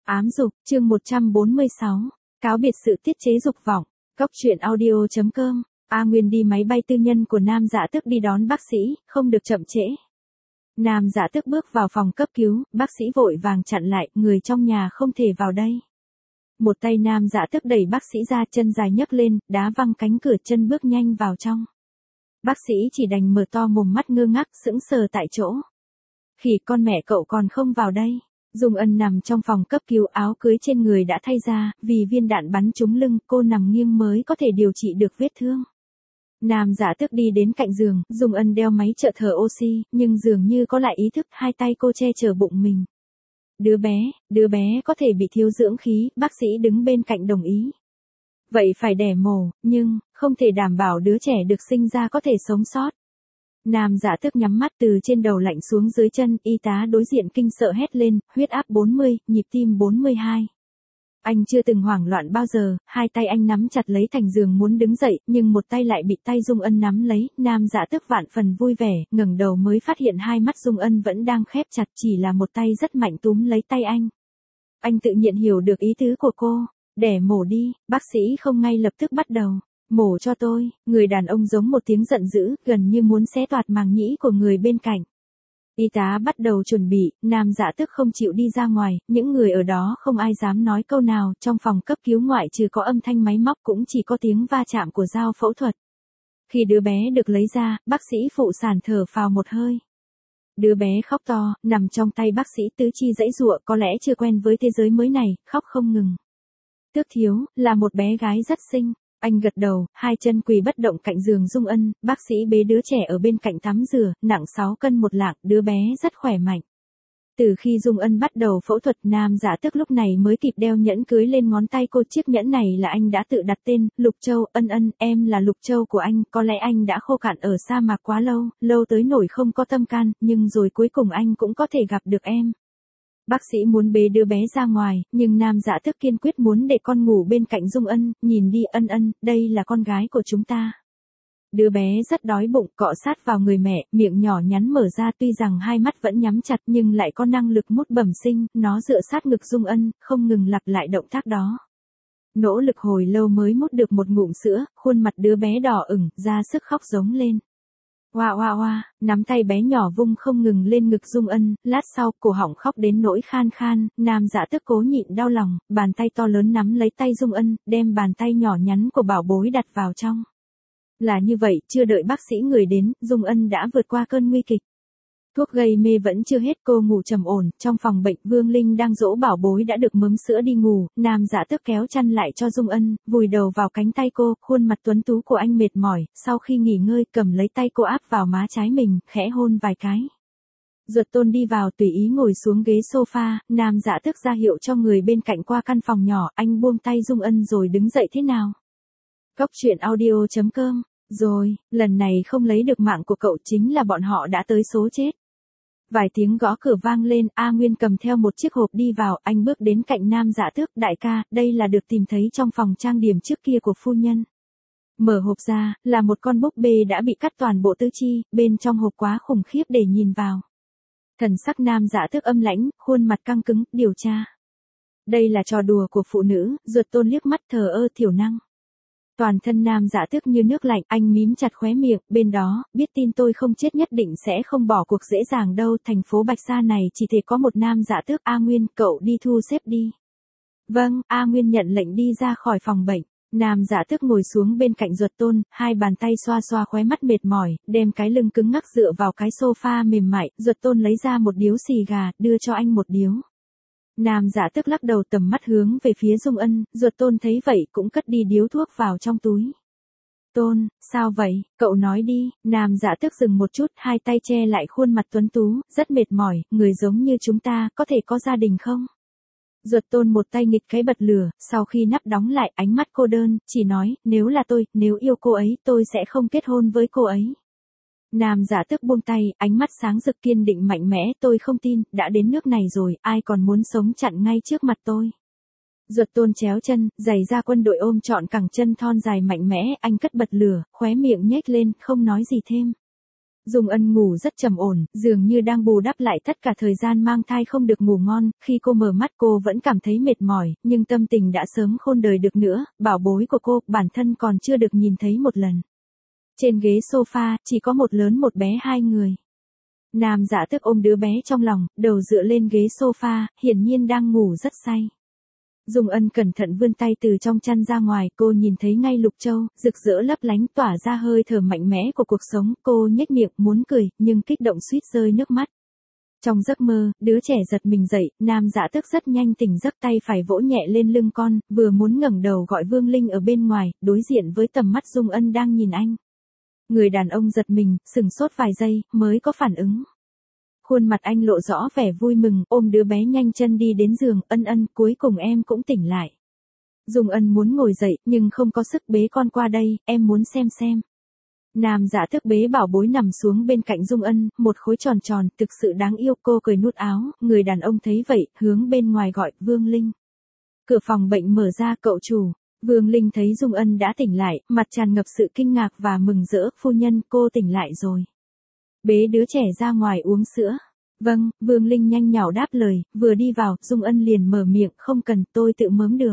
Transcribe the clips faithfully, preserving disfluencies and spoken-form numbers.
Ám dục, chương một trăm bốn mươi sáu. Cáo biệt sự tiết chế dục vọng. Cốc truyện audio.com. A Nguyên đi máy bay tư nhân của Nam Dạ Tước đi đón bác sĩ, không được chậm trễ. Nam Dạ Tước bước vào phòng cấp cứu, bác sĩ vội vàng chặn lại, người trong nhà không thể vào đây. Một tay Nam Dạ Tước đẩy bác sĩ ra, chân dài nhấc lên, đá văng cánh cửa, chân bước nhanh vào trong. Bác sĩ chỉ đành mở to mồm mắt ngơ ngác, sững sờ tại chỗ. Khỉ con mẹ cậu còn không vào đây. Dung Ân nằm trong phòng cấp cứu, áo cưới trên người đã thay ra, vì viên đạn bắn trúng lưng, cô nằm nghiêng mới có thể điều trị được vết thương. Nam Dạ Tước đi đến cạnh giường, Dung Ân đeo máy trợ thở oxy, nhưng dường như có lại ý thức, hai tay cô che chở bụng mình. Đứa bé, đứa bé có thể bị thiếu dưỡng khí, bác sĩ đứng bên cạnh đồng ý. Vậy phải đẻ mổ, nhưng, không thể đảm bảo đứa trẻ được sinh ra có thể sống sót. Nam Dạ Tước nhắm mắt, từ trên đầu lạnh xuống dưới chân, y tá đối diện kinh sợ hét lên, huyết áp bốn mươi, nhịp tim bốn mươi hai. Anh chưa từng hoảng loạn bao giờ, hai tay anh nắm chặt lấy thành giường muốn đứng dậy, nhưng một tay lại bị tay Dung Ân nắm lấy. Nam Dạ Tước vạn phần vui vẻ, ngẩng đầu mới phát hiện hai mắt Dung Ân vẫn đang khép chặt, chỉ là một tay rất mạnh túm lấy tay anh. Anh tự nhiên hiểu được ý tứ của cô, đẻ mổ đi, bác sĩ không ngay lập tức bắt đầu. Mổ cho tôi, người đàn ông giống một tiếng giận dữ, gần như muốn xé toạc màng nhĩ của người bên cạnh. Y tá bắt đầu chuẩn bị, Nam Dạ Tước không chịu đi ra ngoài, những người ở đó không ai dám nói câu nào, trong phòng cấp cứu ngoại trừ có âm thanh máy móc cũng chỉ có tiếng va chạm của dao phẫu thuật. Khi đứa bé được lấy ra, bác sĩ phụ sản thở phào một hơi. Đứa bé khóc to, nằm trong tay bác sĩ tứ chi giãy giụa, có lẽ chưa quen với thế giới mới này, khóc không ngừng. Tước thiếu, là một bé gái rất xinh. Anh gật đầu, hai chân quỳ bất động cạnh giường Dung Ân, bác sĩ bế đứa trẻ ở bên cạnh tắm rửa, nặng sáu cân một lạng, đứa bé rất khỏe mạnh. Từ khi Dung Ân bắt đầu phẫu thuật, Nam Dạ Tước lúc này mới kịp đeo nhẫn cưới lên ngón tay cô. Chiếc nhẫn này là anh đã tự đặt tên, Lục Châu. Ân Ân, em là Lục Châu của anh, có lẽ anh đã khô cạn ở sa mạc quá lâu, lâu tới nỗi không có tâm can, nhưng rồi cuối cùng anh cũng có thể gặp được em. Bác sĩ muốn bế đứa bé ra ngoài, nhưng Nam Dạ Tước kiên quyết muốn để con ngủ bên cạnh Dung Ân, nhìn đi Ân Ân, đây là con gái của chúng ta. Đứa bé rất đói bụng, cọ sát vào người mẹ, miệng nhỏ nhắn mở ra, tuy rằng hai mắt vẫn nhắm chặt nhưng lại có năng lực mút bẩm sinh, nó dựa sát ngực Dung Ân, không ngừng lặp lại động tác đó. Nỗ lực hồi lâu mới mút được một ngụm sữa, khuôn mặt đứa bé đỏ ửng, ra sức khóc giống lên. Oa oa oa, nắm tay bé nhỏ vung không ngừng lên ngực Dung Ân, lát sau, cổ họng khóc đến nỗi khan khan, Nam Dạ Tước cố nhịn đau lòng, bàn tay to lớn nắm lấy tay Dung Ân, đem bàn tay nhỏ nhắn của bảo bối đặt vào trong. Là như vậy, chưa đợi bác sĩ người đến, Dung Ân đã vượt qua cơn nguy kịch. Thuốc gây mê vẫn chưa hết, cô ngủ trầm ổn, trong phòng bệnh, Vương Linh đang dỗ bảo bối đã được mớm sữa đi ngủ, Nam Dạ Tước kéo chăn lại cho Dung Ân, vùi đầu vào cánh tay cô, khuôn mặt tuấn tú của anh mệt mỏi, sau khi nghỉ ngơi, cầm lấy tay cô áp vào má trái mình, khẽ hôn vài cái. Duật Tôn đi vào tùy ý ngồi xuống ghế sofa, Nam Dạ Tước ra hiệu cho người bên cạnh qua căn phòng nhỏ, anh buông tay Dung Ân rồi đứng dậy. Thế nào? Cốc truyện audio.com. Rồi, lần này không lấy được mạng của cậu, chính là bọn họ đã tới số chết. Vài tiếng gõ cửa vang lên, A Nguyên cầm theo một chiếc hộp đi vào, anh bước đến cạnh Nam Dạ Tước, đại ca, đây là được tìm thấy trong phòng trang điểm trước kia của phu nhân. Mở hộp ra, là một con búp bê đã bị cắt toàn bộ tứ chi, bên trong hộp quá khủng khiếp để nhìn vào. Thần sắc Nam Dạ Tước âm lãnh, khuôn mặt căng cứng, điều tra. Đây là trò đùa của phụ nữ, Duật Tôn liếc mắt thờ ơ thiểu năng. Toàn thân Nam Dạ Tước như nước lạnh, anh mím chặt khóe miệng, bên đó, biết tin tôi không chết nhất định sẽ không bỏ cuộc dễ dàng đâu, thành phố Bạch Sa này chỉ thể có một Nam Dạ Tước. A Nguyên, cậu đi thu xếp đi. Vâng, A Nguyên nhận lệnh đi ra khỏi phòng bệnh. Nam Dạ Tước ngồi xuống bên cạnh Duật Tôn, hai bàn tay xoa xoa khóe mắt mệt mỏi, đem cái lưng cứng ngắc dựa vào cái sofa mềm mại, Duật Tôn lấy ra một điếu xì gà, đưa cho anh một điếu. Nam Dạ Tước lắc đầu, tầm mắt hướng về phía Dung Ân, Duật Tôn thấy vậy cũng cất đi điếu thuốc vào trong túi. Tôn, sao vậy, cậu nói đi. Nam Dạ Tước dừng một chút, hai tay che lại khuôn mặt tuấn tú, rất mệt mỏi, người giống như chúng ta, có thể có gia đình không? Duật Tôn một tay nghịch cái bật lửa, sau khi nắp đóng lại, ánh mắt cô đơn, chỉ nói, nếu là tôi, nếu yêu cô ấy, tôi sẽ không kết hôn với cô ấy. Nam Dạ Tước buông tay, ánh mắt sáng rực kiên định mạnh mẽ, tôi không tin, đã đến nước này rồi, ai còn muốn sống chặn ngay trước mặt tôi. Duật Tôn chéo chân, giày da quân đội ôm trọn cẳng chân thon dài mạnh mẽ, anh cất bật lửa, khóe miệng nhếch lên, không nói gì thêm. Dung Ân ngủ rất trầm ổn, dường như đang bù đắp lại tất cả thời gian mang thai không được ngủ ngon, khi cô mở mắt cô vẫn cảm thấy mệt mỏi, nhưng tâm tình đã sớm khôn đời được nữa, bảo bối của cô, bản thân còn chưa được nhìn thấy một lần. Trên ghế sofa, chỉ có một lớn một bé hai người. Nam Dạ Tước ôm đứa bé trong lòng, đầu dựa lên ghế sofa, hiển nhiên đang ngủ rất say. Dung Ân cẩn thận vươn tay từ trong chăn ra ngoài, cô nhìn thấy ngay Lục Châu, rực rỡ lấp lánh tỏa ra hơi thở mạnh mẽ của cuộc sống, cô nhếch miệng muốn cười, nhưng kích động suýt rơi nước mắt. Trong giấc mơ, đứa trẻ giật mình dậy, Nam Dạ Tước rất nhanh tỉnh giấc, tay phải vỗ nhẹ lên lưng con, vừa muốn ngẩng đầu gọi Vương Linh ở bên ngoài, đối diện với tầm mắt Dung Ân đang nhìn anh. Người đàn ông giật mình, sừng sốt vài giây, mới có phản ứng. Khuôn mặt anh lộ rõ vẻ vui mừng, ôm đứa bé nhanh chân đi đến giường, Ân Ân, cuối cùng em cũng tỉnh lại. Dung Ân muốn ngồi dậy, nhưng không có sức, bế con qua đây, em muốn xem xem. Nam Dạ Tước bế bảo bối nằm xuống bên cạnh Dung Ân, một khối tròn tròn, thực sự đáng yêu, cô cười nút áo, người đàn ông thấy vậy, hướng bên ngoài gọi, Vương Linh. Cửa phòng bệnh mở ra, cậu chủ. Vương Linh thấy Dung Ân đã tỉnh lại, mặt tràn ngập sự kinh ngạc và mừng rỡ, phu nhân, cô tỉnh lại rồi. Bế đứa trẻ ra ngoài uống sữa. Vâng, Vương Linh nhanh nhảu đáp lời, vừa đi vào, Dung Ân liền mở miệng, không cần, tôi tự mớm được.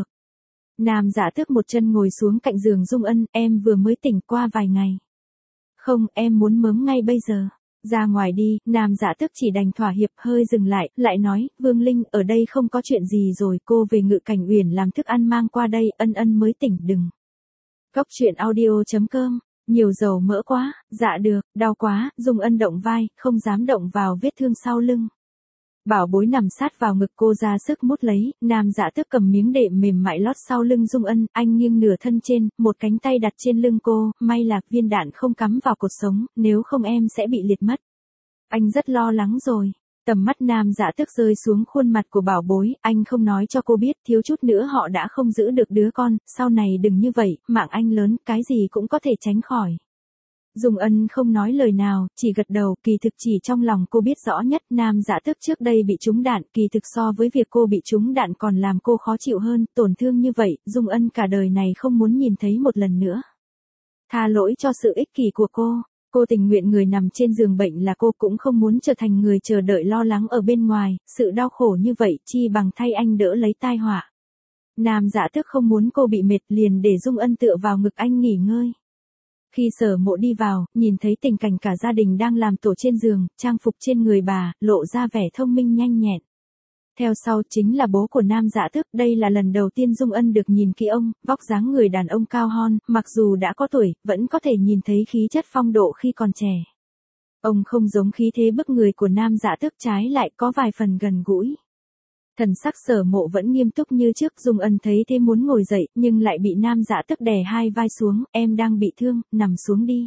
Nam Dạ Tước một chân ngồi xuống cạnh giường Dung Ân, em vừa mới tỉnh qua vài ngày. Không, em muốn mớm ngay bây giờ. Ra ngoài đi, Nam Dạ Tước chỉ đành thỏa hiệp, hơi dừng lại, lại nói, Vương Linh, ở đây không có chuyện gì rồi, cô về Ngự Cảnh Uyển làm thức ăn mang qua đây, Ân Ân mới tỉnh đừng. Cốc truyện audio chấm com. Nhiều dầu mỡ quá, dạ được, đau quá, Dung Ân động vai, không dám động vào vết thương sau lưng. Bảo bối nằm sát vào ngực cô ra sức mút lấy, Nam Dạ Tước cầm miếng đệm mềm mại lót sau lưng Dung Ân, anh nghiêng nửa thân trên, một cánh tay đặt trên lưng cô, may là viên đạn không cắm vào cột sống, nếu không em sẽ bị liệt mất. Anh rất lo lắng rồi. Tầm mắt Nam Dạ Tước rơi xuống khuôn mặt của bảo bối, anh không nói cho cô biết, thiếu chút nữa họ đã không giữ được đứa con, sau này đừng như vậy, mạng anh lớn, cái gì cũng có thể tránh khỏi. Dung Ân không nói lời nào, chỉ gật đầu, kỳ thực chỉ trong lòng cô biết rõ nhất, Nam Dạ Tước trước đây bị trúng đạn, kỳ thực so với việc cô bị trúng đạn còn làm cô khó chịu hơn, tổn thương như vậy, Dung Ân cả đời này không muốn nhìn thấy một lần nữa. Tha lỗi cho sự ích kỷ của cô. Cô tình nguyện người nằm trên giường bệnh là cô, cũng không muốn trở thành người chờ đợi lo lắng ở bên ngoài, sự đau khổ như vậy chi bằng thay anh đỡ lấy tai họa. Nam Dạ Tước không muốn cô bị mệt, liền để Dung Ân tựa vào ngực anh nghỉ ngơi. Khi Sở Mộ đi vào, nhìn thấy tình cảnh cả gia đình đang làm tổ trên giường, trang phục trên người bà, lộ ra vẻ thông minh nhanh nhẹn. Theo sau chính là bố của Nam Dạ Tước, đây là lần đầu tiên Dung Ân được nhìn kỹ ông, vóc dáng người đàn ông cao hon, mặc dù đã có tuổi, vẫn có thể nhìn thấy khí chất phong độ khi còn trẻ. Ông không giống khí thế bức người của Nam Dạ Tước, trái lại có vài phần gần gũi. Thần sắc Sở Mộ vẫn nghiêm túc như trước, Dung Ân thấy thế muốn ngồi dậy, nhưng lại bị Nam Dạ Tước đè hai vai xuống, em đang bị thương, nằm xuống đi.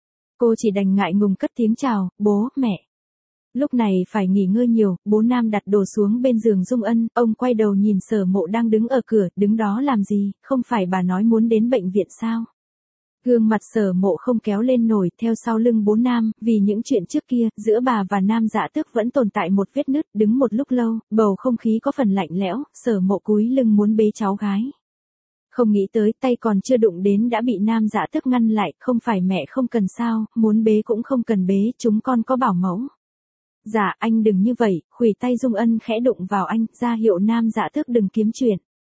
Cô chỉ đành ngại ngùng cất tiếng chào, bố, mẹ. Lúc này phải nghỉ ngơi nhiều, bố Nam đặt đồ xuống bên giường Dung Ân, ông quay đầu nhìn Sở Mộ đang đứng ở cửa, đứng đó làm gì, không phải bà nói muốn đến bệnh viện sao? Gương mặt Sở Mộ không kéo lên nổi, theo sau lưng bố Nam, vì những chuyện trước kia, giữa bà và Nam Dạ Tước vẫn tồn tại một vết nứt, đứng một lúc lâu, bầu không khí có phần lạnh lẽo, Sở Mộ cúi lưng muốn bế cháu gái. Không nghĩ tới, tay còn chưa đụng đến đã bị Nam Dạ Tước ngăn lại, không phải mẹ không cần sao, muốn bế cũng không cần bế, chúng con có bảo mẫu. Dạ, anh đừng như vậy, khuỷu tay Dung Ân khẽ đụng vào anh, ra hiệu Nam Dạ Tước đừng kiếm chuyện.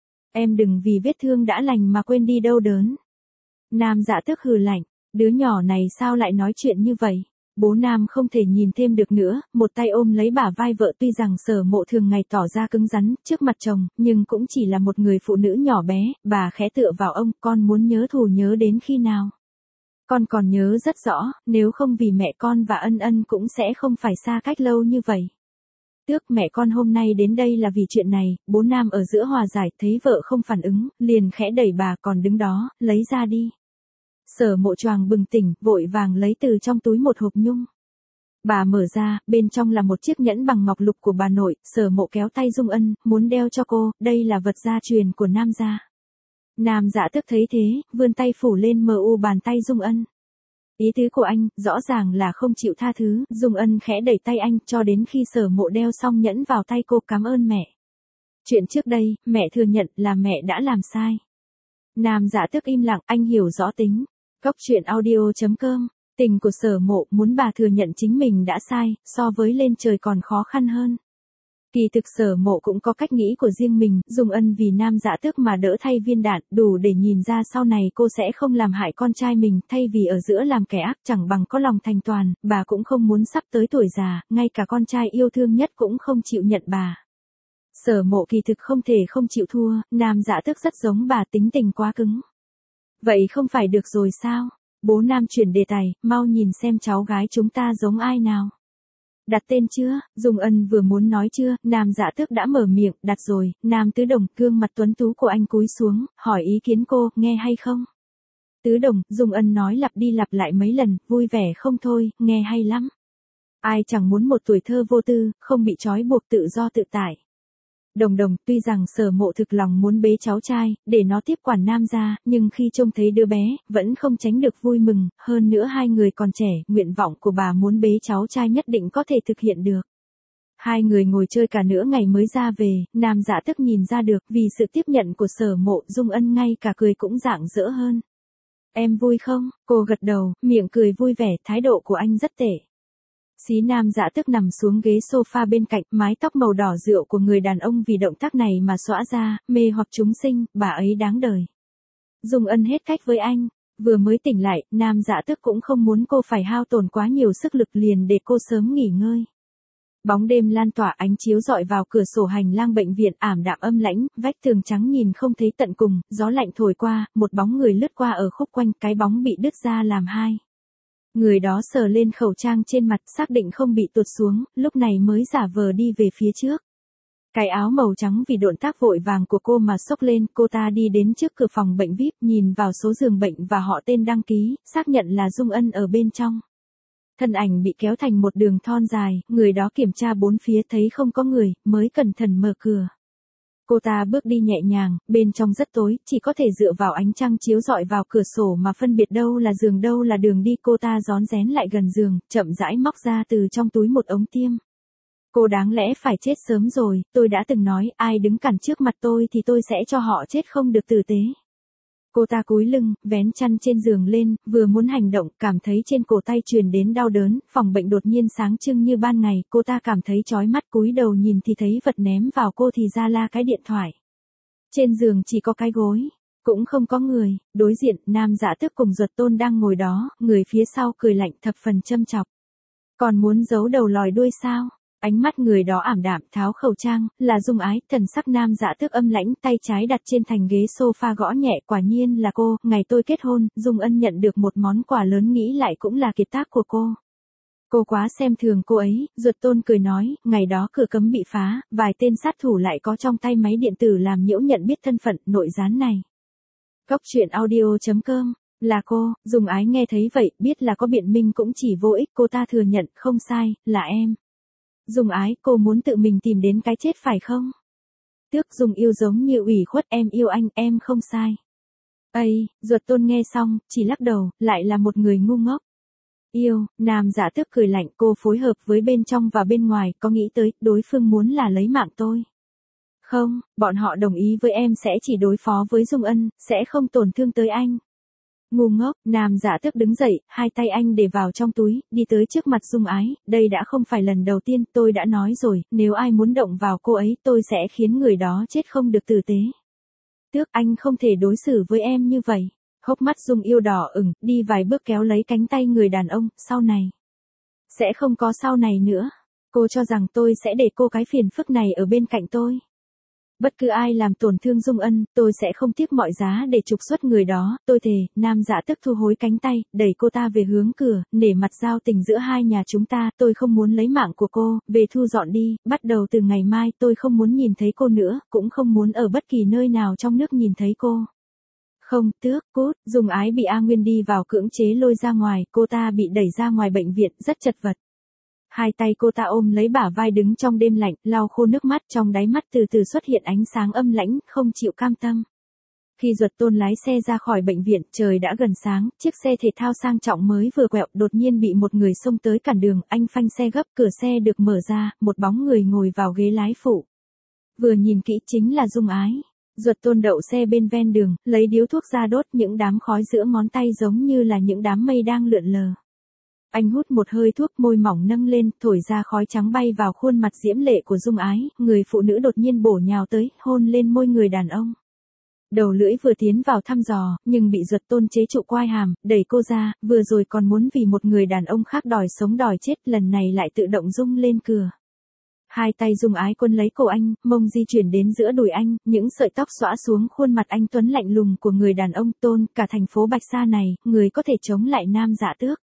Em đừng vì vết thương đã lành mà quên đi đau đớn. Nam Dạ Tước hừ lạnh, đứa nhỏ này sao lại nói chuyện như vậy? Bố Nam không thể nhìn thêm được nữa, một tay ôm lấy bả vai vợ, tuy rằng Sở Mộ thường ngày tỏ ra cứng rắn trước mặt chồng, nhưng cũng chỉ là một người phụ nữ nhỏ bé, bà khẽ tựa vào ông, con muốn nhớ thù nhớ đến khi nào? Con còn nhớ rất rõ, nếu không vì mẹ con và Ân Ân cũng sẽ không phải xa cách lâu như vậy. Tước, mẹ con hôm nay đến đây là vì chuyện này, bố Nam ở giữa hòa giải, thấy vợ không phản ứng, liền khẽ đẩy bà còn đứng đó, lấy ra đi. Sở Mộ choàng bừng tỉnh, vội vàng lấy từ trong túi một hộp nhung. Bà mở ra, bên trong là một chiếc nhẫn bằng ngọc lục của bà nội, Sở Mộ kéo tay Dung Ân, muốn đeo cho cô, đây là vật gia truyền của Nam gia. Nam Dạ Tước thấy thế, vươn tay phủ lên mờ u bàn tay Dung Ân. Ý tứ của anh, rõ ràng là không chịu tha thứ, Dung Ân khẽ đẩy tay anh, cho đến khi Sở Mộ đeo xong nhẫn vào tay cô, cảm ơn mẹ. Chuyện trước đây, mẹ thừa nhận là mẹ đã làm sai. Nam Dạ Tước im lặng, anh hiểu rõ tính. Cốc truyện audio chấm com Tình của Sở Mộ muốn bà thừa nhận chính mình đã sai, so với lên trời còn khó khăn hơn. Kỳ thực Sở Mộ cũng có cách nghĩ của riêng mình, Dung Ân vì Nam Dạ Tước mà đỡ thay viên đạn, đủ để nhìn ra sau này cô sẽ không làm hại con trai mình, thay vì ở giữa làm kẻ ác chẳng bằng có lòng thành toàn, bà cũng không muốn sắp tới tuổi già, ngay cả con trai yêu thương nhất cũng không chịu nhận bà. Sở Mộ kỳ thực không thể không chịu thua, Nam Dạ Tước rất giống bà, tính tình quá cứng. Vậy không phải được rồi sao? Bố Nam chuyển đề tài, mau nhìn xem cháu gái chúng ta giống ai nào. Đặt tên chưa? Dung Ân vừa muốn nói chưa, Nam Dạ Tước đã mở miệng, đặt rồi. Nam Tứ Đồng, gương mặt tuấn tú của anh cúi xuống, hỏi ý kiến cô, nghe hay không? Tứ Đồng, Dung Ân nói lặp đi lặp lại mấy lần, vui vẻ không thôi, nghe hay lắm. Ai chẳng muốn một tuổi thơ vô tư, không bị trói buộc, tự do tự tại. Đồng Đồng, tuy rằng Sở Mộ thực lòng muốn bế cháu trai, để nó tiếp quản Nam gia, nhưng khi trông thấy đứa bé, vẫn không tránh được vui mừng, hơn nữa hai người còn trẻ, nguyện vọng của bà muốn bế cháu trai nhất định có thể thực hiện được. Hai người ngồi chơi cả nửa ngày mới ra về, Nam Dạ Tước nhìn ra được, vì sự tiếp nhận của Sở Mộ, Dung Ân ngay cả cười cũng rạng rỡ hơn. Em vui không? Cô gật đầu, miệng cười vui vẻ, thái độ của anh rất tệ. Xí Nam Dạ Tước nằm xuống ghế sofa bên cạnh, mái tóc màu đỏ rượu của người đàn ông vì động tác này mà xõa ra, mê hoặc chúng sinh, bà ấy đáng đời. Dung Ân hết cách với anh, vừa mới tỉnh lại, Nam Dạ Tước cũng không muốn cô phải hao tổn quá nhiều sức lực, liền để cô sớm nghỉ ngơi. Bóng đêm lan tỏa ánh chiếu rọi vào cửa sổ hành lang bệnh viện, ảm đạm âm lãnh, vách tường trắng nhìn không thấy tận cùng, gió lạnh thổi qua, một bóng người lướt qua ở khúc quanh, cái bóng bị đứt ra làm hai. Người đó sờ lên khẩu trang trên mặt, xác định không bị tuột xuống, lúc này mới giả vờ đi về phía trước. Cái áo màu trắng vì động tác vội vàng của cô mà xốc lên, cô ta đi đến trước cửa phòng bệnh vi ai pi, nhìn vào số giường bệnh và họ tên đăng ký, xác nhận là Dung Ân ở bên trong. Thân ảnh bị kéo thành một đường thon dài, người đó kiểm tra bốn phía thấy không có người, mới cẩn thận mở cửa. Cô ta bước đi nhẹ nhàng, bên trong rất tối, chỉ có thể dựa vào ánh trăng chiếu rọi vào cửa sổ mà phân biệt đâu là giường đâu là đường đi. Cô ta rón rén lại gần giường, chậm rãi móc ra từ trong túi một ống tiêm. Cô đáng lẽ phải chết sớm rồi, tôi đã từng nói, ai đứng cản trước mặt tôi thì tôi sẽ cho họ chết không được tử tế. Cô ta cúi lưng, vén chăn trên giường lên, vừa muốn hành động, cảm thấy trên cổ tay truyền đến đau đớn, phòng bệnh đột nhiên sáng trưng như ban ngày, cô ta cảm thấy chói mắt, cúi đầu nhìn thì thấy vật ném vào cô thì ra là cái điện thoại. Trên giường chỉ có cái gối, cũng không có người, đối diện, Nam Dạ Tước cùng Duật Tôn đang ngồi đó, người phía sau cười lạnh thập phần châm chọc. Còn muốn giấu đầu lòi đuôi sao? Ánh mắt người đó ảm đạm, tháo khẩu trang, là Dung Ái, thần sắc Nam Dạ Tước âm lãnh, tay trái đặt trên thành ghế sofa gõ nhẹ, quả nhiên là cô, ngày tôi kết hôn, Dung Ân nhận được một món quà lớn, nghĩ lại cũng là kiệt tác của cô. Cô quá xem thường cô ấy, Duật Tôn cười nói, ngày đó cửa cấm bị phá, vài tên sát thủ lại có trong tay máy điện tử làm nhiễu nhận biết thân phận, nội gián này. Góc truyện audio chấm com, là cô, Dung Ái nghe thấy vậy, biết là có biện minh cũng chỉ vô ích, cô ta thừa nhận, không sai, là em. Dung Ái, cô muốn tự mình tìm đến cái chết phải không? Tước Dung yêu giống như ủy khuất, em yêu anh, em không sai. Ây, Duật Tôn nghe xong, chỉ lắc đầu, lại là một người ngu ngốc. Yêu, Nam Dạ Tước cười lạnh, cô phối hợp với bên trong và bên ngoài, có nghĩ tới, đối phương muốn là lấy mạng tôi. Không, bọn họ đồng ý với em sẽ chỉ đối phó với Dung Ân, sẽ không tổn thương tới anh. Ngu ngốc, Nam Dạ Tước đứng dậy, hai tay anh để vào trong túi, đi tới trước mặt Dung Ái, đây đã không phải lần đầu tiên, tôi đã nói rồi, nếu ai muốn động vào cô ấy, tôi sẽ khiến người đó chết không được tử tế. Tước, anh không thể đối xử với em như vậy. Hốc mắt Dung yêu đỏ ửng, đi vài bước kéo lấy cánh tay người đàn ông, sau này. Sẽ không có sau này nữa. Cô cho rằng tôi sẽ để cô cái phiền phức này ở bên cạnh tôi. Bất cứ ai làm tổn thương Dung Ân, tôi sẽ không tiếc mọi giá để trục xuất người đó, tôi thề. Nam Dạ Tước thu hối cánh tay, đẩy cô ta về hướng cửa, nể mặt giao tình giữa hai nhà chúng ta, tôi không muốn lấy mạng của cô, về thu dọn đi, bắt đầu từ ngày mai tôi không muốn nhìn thấy cô nữa, cũng không muốn ở bất kỳ nơi nào trong nước nhìn thấy cô. Không, Tước, cút, Dung Ái bị A Nguyên đi vào cưỡng chế lôi ra ngoài, cô ta bị đẩy ra ngoài bệnh viện, rất chật vật. Hai tay cô ta ôm lấy bả vai đứng trong đêm lạnh, lau khô nước mắt, trong đáy mắt từ từ xuất hiện ánh sáng âm lãnh, không chịu cam tâm. Khi Duật Tôn lái xe ra khỏi bệnh viện, trời đã gần sáng, chiếc xe thể thao sang trọng mới vừa quẹo, đột nhiên bị một người xông tới cản đường, anh phanh xe gấp, cửa xe được mở ra, một bóng người ngồi vào ghế lái phụ. Vừa nhìn kỹ chính là Dung Ái. Duật Tôn đậu xe bên ven đường, lấy điếu thuốc ra đốt, những đám khói giữa ngón tay giống như là những đám mây đang lượn lờ. Anh hút một hơi thuốc, môi mỏng nâng lên, thổi ra khói trắng bay vào khuôn mặt diễm lệ của Dung Ái, người phụ nữ đột nhiên bổ nhào tới, hôn lên môi người đàn ông. Đầu lưỡi vừa tiến vào thăm dò, nhưng bị Duật Tôn chế trụ quai hàm, đẩy cô ra, vừa rồi còn muốn vì một người đàn ông khác đòi sống đòi chết, lần này lại tự động rung lên cửa. Hai tay Dung Ái quân lấy cổ anh, mông di chuyển đến giữa đùi anh, những sợi tóc xõa xuống khuôn mặt anh tuấn lạnh lùng của người đàn ông. Tôn, cả thành phố Bạch Sa này, người có thể chống lại Nam Dạ Tước.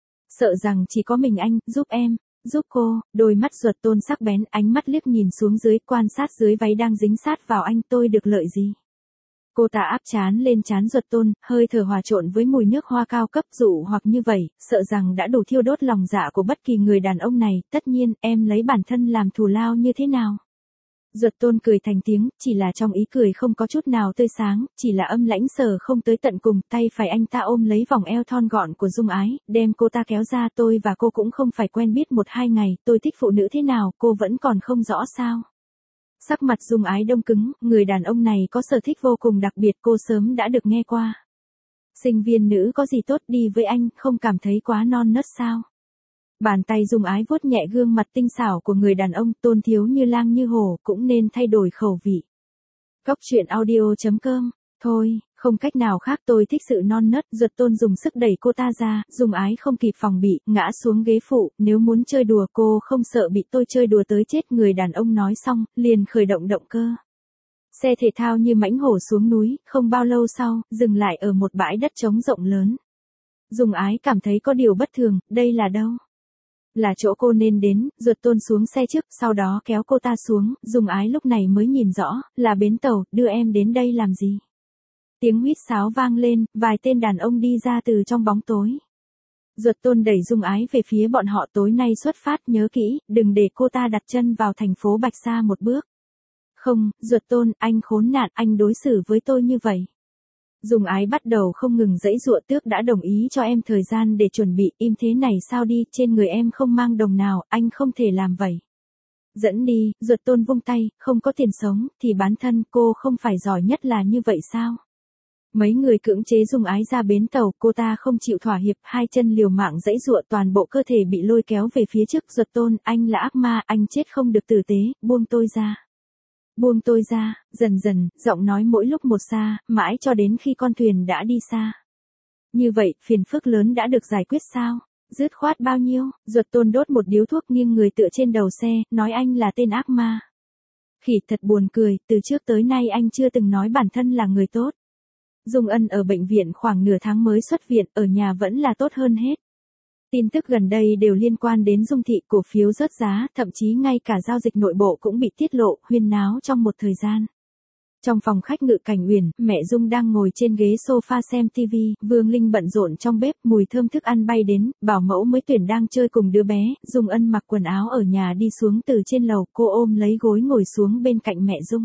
Sợ rằng chỉ có mình anh, giúp em, giúp cô. Đôi mắt Duật Tôn sắc bén, ánh mắt liếc nhìn xuống dưới, quan sát dưới váy đang dính sát vào anh. Tôi được lợi gì? Cô ta áp trán lên trán Duật Tôn, hơi thở hòa trộn với mùi nước hoa cao cấp, dụ hoặc như vậy, sợ rằng đã đủ thiêu đốt lòng dạ của bất kỳ người đàn ông này. Tất nhiên, em lấy bản thân làm thù lao như thế nào? Duật Tôn cười thành tiếng, chỉ là trong ý cười không có chút nào tươi sáng, chỉ là âm lãnh sờ không tới tận cùng. Tay phải anh ta ôm lấy vòng eo thon gọn của Dung Ái, đem cô ta kéo ra. Tôi và cô cũng không phải quen biết một hai ngày, tôi thích phụ nữ thế nào, cô vẫn còn không rõ sao? Sắc mặt Dung Ái đông cứng, người đàn ông này có sở thích vô cùng đặc biệt, cô sớm đã được nghe qua. Sinh viên nữ có gì tốt, đi với anh, không cảm thấy quá non nớt sao? Bàn tay Dung Ái vuốt nhẹ gương mặt tinh xảo của người đàn ông. Tôn thiếu như lang như hổ, cũng nên thay đổi khẩu vị. Cóc truyện audio chấm com. Thôi, không cách nào khác, tôi thích sự non nớt. Duật Tôn dùng sức đẩy cô ta ra, Dung Ái không kịp phòng bị, ngã xuống ghế phụ. Nếu muốn chơi đùa, cô không sợ bị tôi chơi đùa tới chết. Người đàn ông nói xong, liền khởi động động cơ. Xe thể thao như mãnh hổ xuống núi, không bao lâu sau, dừng lại ở một bãi đất trống rộng lớn. Dung Ái cảm thấy có điều bất thường, đây là đâu? Là chỗ cô nên đến. Duật Tôn xuống xe trước, sau đó kéo cô ta xuống. Dung Ái lúc này mới nhìn rõ, là bến tàu. Đưa em đến đây làm gì? Tiếng huýt sáo vang lên, vài tên đàn ông đi ra từ trong bóng tối. Duật Tôn đẩy Dung Ái về phía bọn họ. Tối nay xuất phát, nhớ kỹ, đừng để cô ta đặt chân vào thành phố Bạch Sa một bước. Không, Duật Tôn, anh khốn nạn, anh đối xử với tôi như vậy. Dung Ái bắt đầu không ngừng giãy giụa. Tước đã đồng ý cho em thời gian để chuẩn bị, im thế này sao đi, trên người em không mang đồng nào, anh không thể làm vậy. Dẫn đi. Duật Tôn vung tay, không có tiền sống, thì bán thân. Cô không phải giỏi nhất là như vậy sao? Mấy người cưỡng chế Dung Ái ra bến tàu, cô ta không chịu thỏa hiệp, hai chân liều mạng giãy giụa, toàn bộ cơ thể bị lôi kéo về phía trước. Duật Tôn, anh là ác ma, anh chết không được tử tế, buông tôi ra. Buông tôi ra. Dần dần, giọng nói mỗi lúc một xa, mãi cho đến khi con thuyền đã đi xa. Như vậy, phiền phức lớn đã được giải quyết sao? Dứt khoát bao nhiêu? Duật Tôn đốt một điếu thuốc, nghiêng người tựa trên đầu xe, nói anh là tên ác ma. Khỉ, thật buồn cười, từ trước tới nay anh chưa từng nói bản thân là người tốt. Dung Ân ở bệnh viện khoảng nửa tháng mới xuất viện, ở nhà vẫn là tốt hơn hết. Tin tức gần đây đều liên quan đến Dung thị, cổ phiếu rớt giá, thậm chí ngay cả giao dịch nội bộ cũng bị tiết lộ, huyên náo trong một thời gian. Trong phòng khách Ngự Cảnh Uyển, mẹ Dung đang ngồi trên ghế sofa xem tivi, Vương Linh bận rộn trong bếp, mùi thơm thức ăn bay đến, bảo mẫu mới tuyển đang chơi cùng đứa bé. Dung Ân mặc quần áo ở nhà đi xuống từ trên lầu, cô ôm lấy gối ngồi xuống bên cạnh mẹ Dung.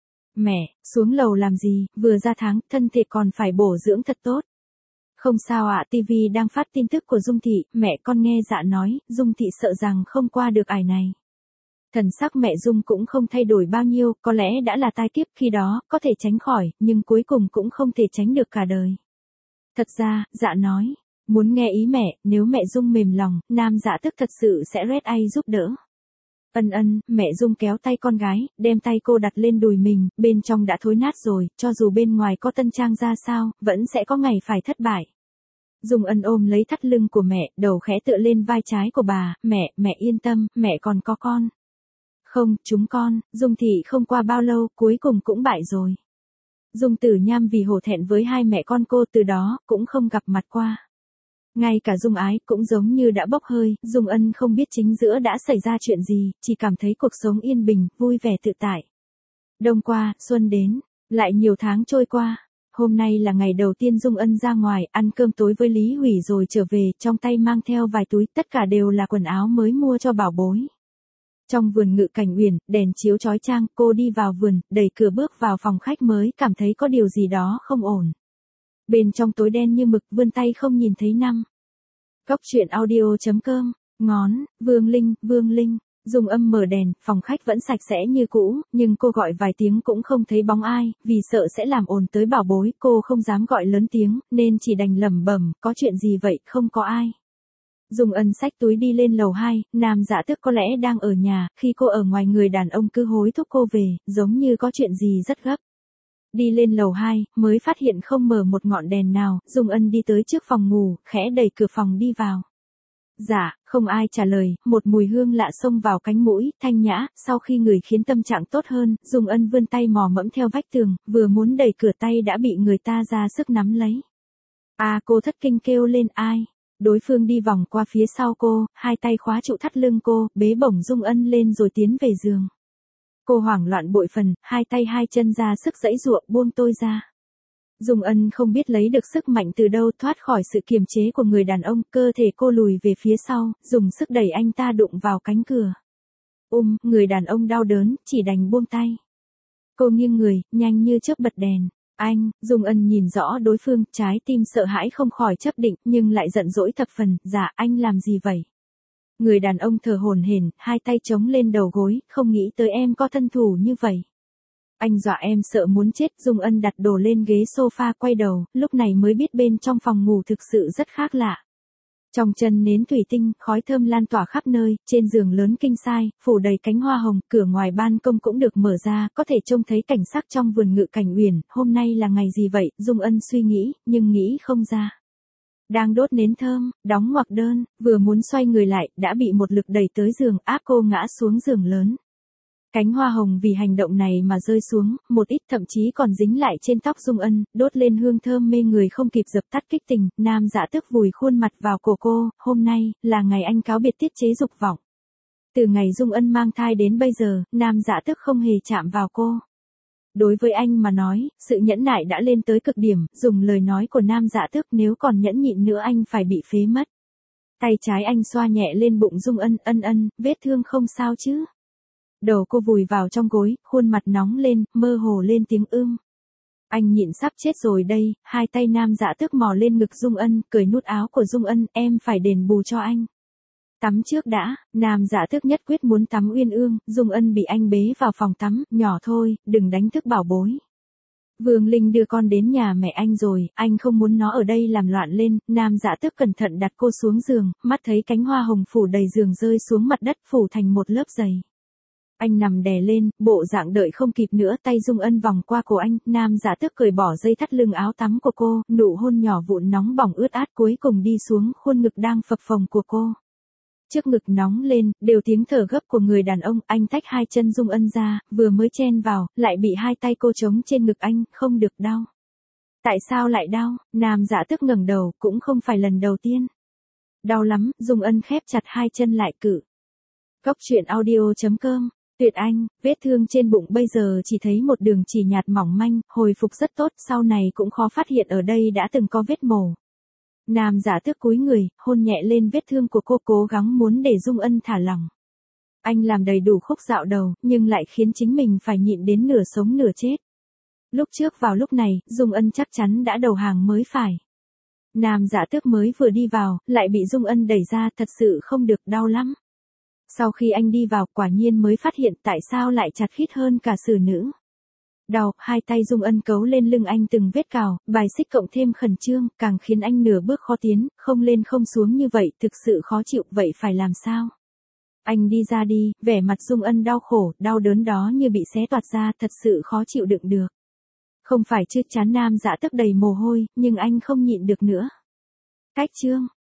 Mẹ, xuống lầu làm gì, vừa ra tháng, thân thể còn phải bổ dưỡng thật tốt. Không sao ạ, tivi đang phát tin tức của Dung thị, mẹ con nghe dạ nói, Dung thị sợ rằng không qua được ải này. Thần sắc mẹ Dung cũng không thay đổi bao nhiêu, có lẽ đã là tai kiếp khi đó, có thể tránh khỏi, nhưng cuối cùng cũng không thể tránh được cả đời. Thật ra, dạ nói, muốn nghe ý mẹ, nếu mẹ Dung mềm lòng, Nam Dạ Tước thật sự sẽ red ai giúp đỡ. Ân ân, mẹ Dung kéo tay con gái, đem tay cô đặt lên đùi mình, bên trong đã thối nát rồi, cho dù bên ngoài có tân trang ra sao, vẫn sẽ có ngày phải thất bại. Dung Ân ôm lấy thắt lưng của mẹ, đầu khẽ tựa lên vai trái của bà, mẹ, mẹ yên tâm, mẹ còn có con. Không, chúng con. Dung thị không qua bao lâu, cuối cùng cũng bại rồi. Dung Tử Nham vì hổ thẹn với hai mẹ con cô, từ đó, cũng không gặp mặt qua. Ngay cả Dung Ái cũng giống như đã bốc hơi, Dung Ân không biết chính giữa đã xảy ra chuyện gì, chỉ cảm thấy cuộc sống yên bình, vui vẻ tự tại. Đông qua, xuân đến, lại nhiều tháng trôi qua. Hôm nay là ngày đầu tiên Dung Ân ra ngoài, ăn cơm tối với Lý Hủy rồi trở về, trong tay mang theo vài túi, tất cả đều là quần áo mới mua cho bảo bối. Trong vườn Ngự Cảnh Uyển, đèn chiếu chói chang, cô đi vào vườn, đẩy cửa bước vào phòng khách mới cảm thấy có điều gì đó không ổn. Bên trong tối đen như mực, vươn tay không nhìn thấy năm. Cóc truyện audio chấm com, ngón, Vương Linh, Vương Linh, Dung Âm mở đèn, phòng khách vẫn sạch sẽ như cũ, nhưng cô gọi vài tiếng cũng không thấy bóng ai, vì sợ sẽ làm ồn tới bảo bối, cô không dám gọi lớn tiếng, nên chỉ đành lẩm bẩm, có chuyện gì vậy, không có ai. Dung Ân xách túi đi lên lầu hai, Nam Dạ Tước có lẽ đang ở nhà, khi cô ở ngoài người đàn ông cứ hối thúc cô về, giống như có chuyện gì rất gấp. Đi lên lầu hai, mới phát hiện không mở một ngọn đèn nào, Dung Ân đi tới trước phòng ngủ, khẽ đẩy cửa phòng đi vào. Dạ, không ai trả lời, một mùi hương lạ xông vào cánh mũi, thanh nhã, sau khi ngửi khiến tâm trạng tốt hơn, Dung Ân vươn tay mò mẫm theo vách tường, vừa muốn đẩy cửa tay đã bị người ta ra sức nắm lấy. À, cô thất kinh kêu lên, ai? Đối phương đi vòng qua phía sau cô, hai tay khóa trụ thắt lưng cô, bế bổng Dung Ân lên rồi tiến về giường. Cô hoảng loạn bội phần, hai tay hai chân ra sức giãy giụa, buông tôi ra. Dung Ân không biết lấy được sức mạnh từ đâu thoát khỏi sự kiềm chế của người đàn ông, cơ thể cô lùi về phía sau, dùng sức đẩy anh ta đụng vào cánh cửa. Um, người đàn ông đau đớn, chỉ đành buông tay. Cô nghiêng người, nhanh như chớp bật đèn. Anh, Dung Ân nhìn rõ đối phương, trái tim sợ hãi không khỏi chấp định, nhưng lại giận dỗi thập phần, dạ, anh làm gì vậy? Người đàn ông thở hổn hển, hai tay chống lên đầu gối, không nghĩ tới em có thân thủ như vậy. Anh dọa em sợ muốn chết, Dung Ân đặt đồ lên ghế sofa quay đầu, lúc này mới biết bên trong phòng ngủ thực sự rất khác lạ. Trong chân nến thủy tinh, khói thơm lan tỏa khắp nơi, trên giường lớn king size, phủ đầy cánh hoa hồng, cửa ngoài ban công cũng được mở ra, có thể trông thấy cảnh sắc trong vườn ngự cảnh uyển, hôm nay là ngày gì vậy, Dung Ân suy nghĩ, nhưng nghĩ không ra. Đang đốt nến thơm, đóng ngoặc đơn, vừa muốn xoay người lại, đã bị một lực đẩy tới giường, áp cô ngã xuống giường lớn. Cánh hoa hồng vì hành động này mà rơi xuống, một ít thậm chí còn dính lại trên tóc Dung Ân, đốt lên hương thơm mê người không kịp dập tắt kích tình, Nam Dạ Tước vùi khuôn mặt vào cổ cô, hôm nay, là ngày anh cáo biệt tiết chế dục vọng. Từ ngày Dung Ân mang thai đến bây giờ, Nam Dạ Tước không hề chạm vào cô. Đối với anh mà nói, sự nhẫn nại đã lên tới cực điểm, dùng lời nói của Nam Dạ Tước nếu còn nhẫn nhịn nữa anh phải bị phế mất. Tay trái anh xoa nhẹ lên bụng Dung Ân, ân ân, vết thương không sao chứ? Đầu cô vùi vào trong gối, khuôn mặt nóng lên, mơ hồ lên tiếng ưm. Anh nhịn sắp chết rồi đây, hai tay Nam Dạ Tước mò lên ngực Dung Ân, cởi nút áo của Dung Ân, em phải đền bù cho anh. Tắm trước đã, Nam Dạ Tước nhất quyết muốn tắm uyên ương, Dung Ân bị anh bế vào phòng tắm, nhỏ thôi, đừng đánh thức bảo bối. Vương Linh đưa con đến nhà mẹ anh rồi, anh không muốn nó ở đây làm loạn lên, Nam Dạ Tước cẩn thận đặt cô xuống giường, mắt thấy cánh hoa hồng phủ đầy giường rơi xuống mặt đất phủ thành một lớp dày. Anh nằm đè lên, bộ dạng đợi không kịp nữa, tay Dung Ân vòng qua cổ anh, Nam Dạ Tước cởi bỏ dây thắt lưng áo tắm của cô, nụ hôn nhỏ vụn nóng bỏng ướt át cuối cùng đi xuống khuôn ngực đang phập phồng của cô. Trước ngực nóng lên, đều tiếng thở gấp của người đàn ông, anh tách hai chân Dung Ân ra, vừa mới chen vào, lại bị hai tay cô chống trên ngực anh, không được đau. Tại sao lại đau? Nam Dạ Tước ngẩng đầu, cũng không phải lần đầu tiên. Đau lắm, Dung Ân khép chặt hai chân lại cự. Góc truyện audio chấm com. Tuyệt Anh, vết thương trên bụng bây giờ chỉ thấy một đường chỉ nhạt mỏng manh, hồi phục rất tốt, sau này cũng khó phát hiện ở đây đã từng có vết mổ. Nam Dạ Tước cúi người, hôn nhẹ lên vết thương của cô, cố gắng muốn để Dung Ân thả lỏng. Anh làm đầy đủ khúc dạo đầu, nhưng lại khiến chính mình phải nhịn đến nửa sống nửa chết. Lúc trước vào lúc này, Dung Ân chắc chắn đã đầu hàng mới phải. Nam Dạ Tước mới vừa đi vào, lại bị Dung Ân đẩy ra, thật sự không được, đau lắm. Sau khi anh đi vào, quả nhiên mới phát hiện tại sao lại chặt khít hơn cả xử nữ. Đau, hai tay Dung Ân cấu lên lưng anh từng vết cào, bài xích cộng thêm khẩn trương, càng khiến anh nửa bước khó tiến, không lên không xuống như vậy, thực sự khó chịu, vậy phải làm sao? Anh đi ra đi, vẻ mặt Dung Ân đau khổ, đau đớn đó như bị xé toạc ra, thật sự khó chịu đựng được. Không phải chứ, chán Nam Dạ Tước đầy mồ hôi, nhưng anh không nhịn được nữa. Cách chương.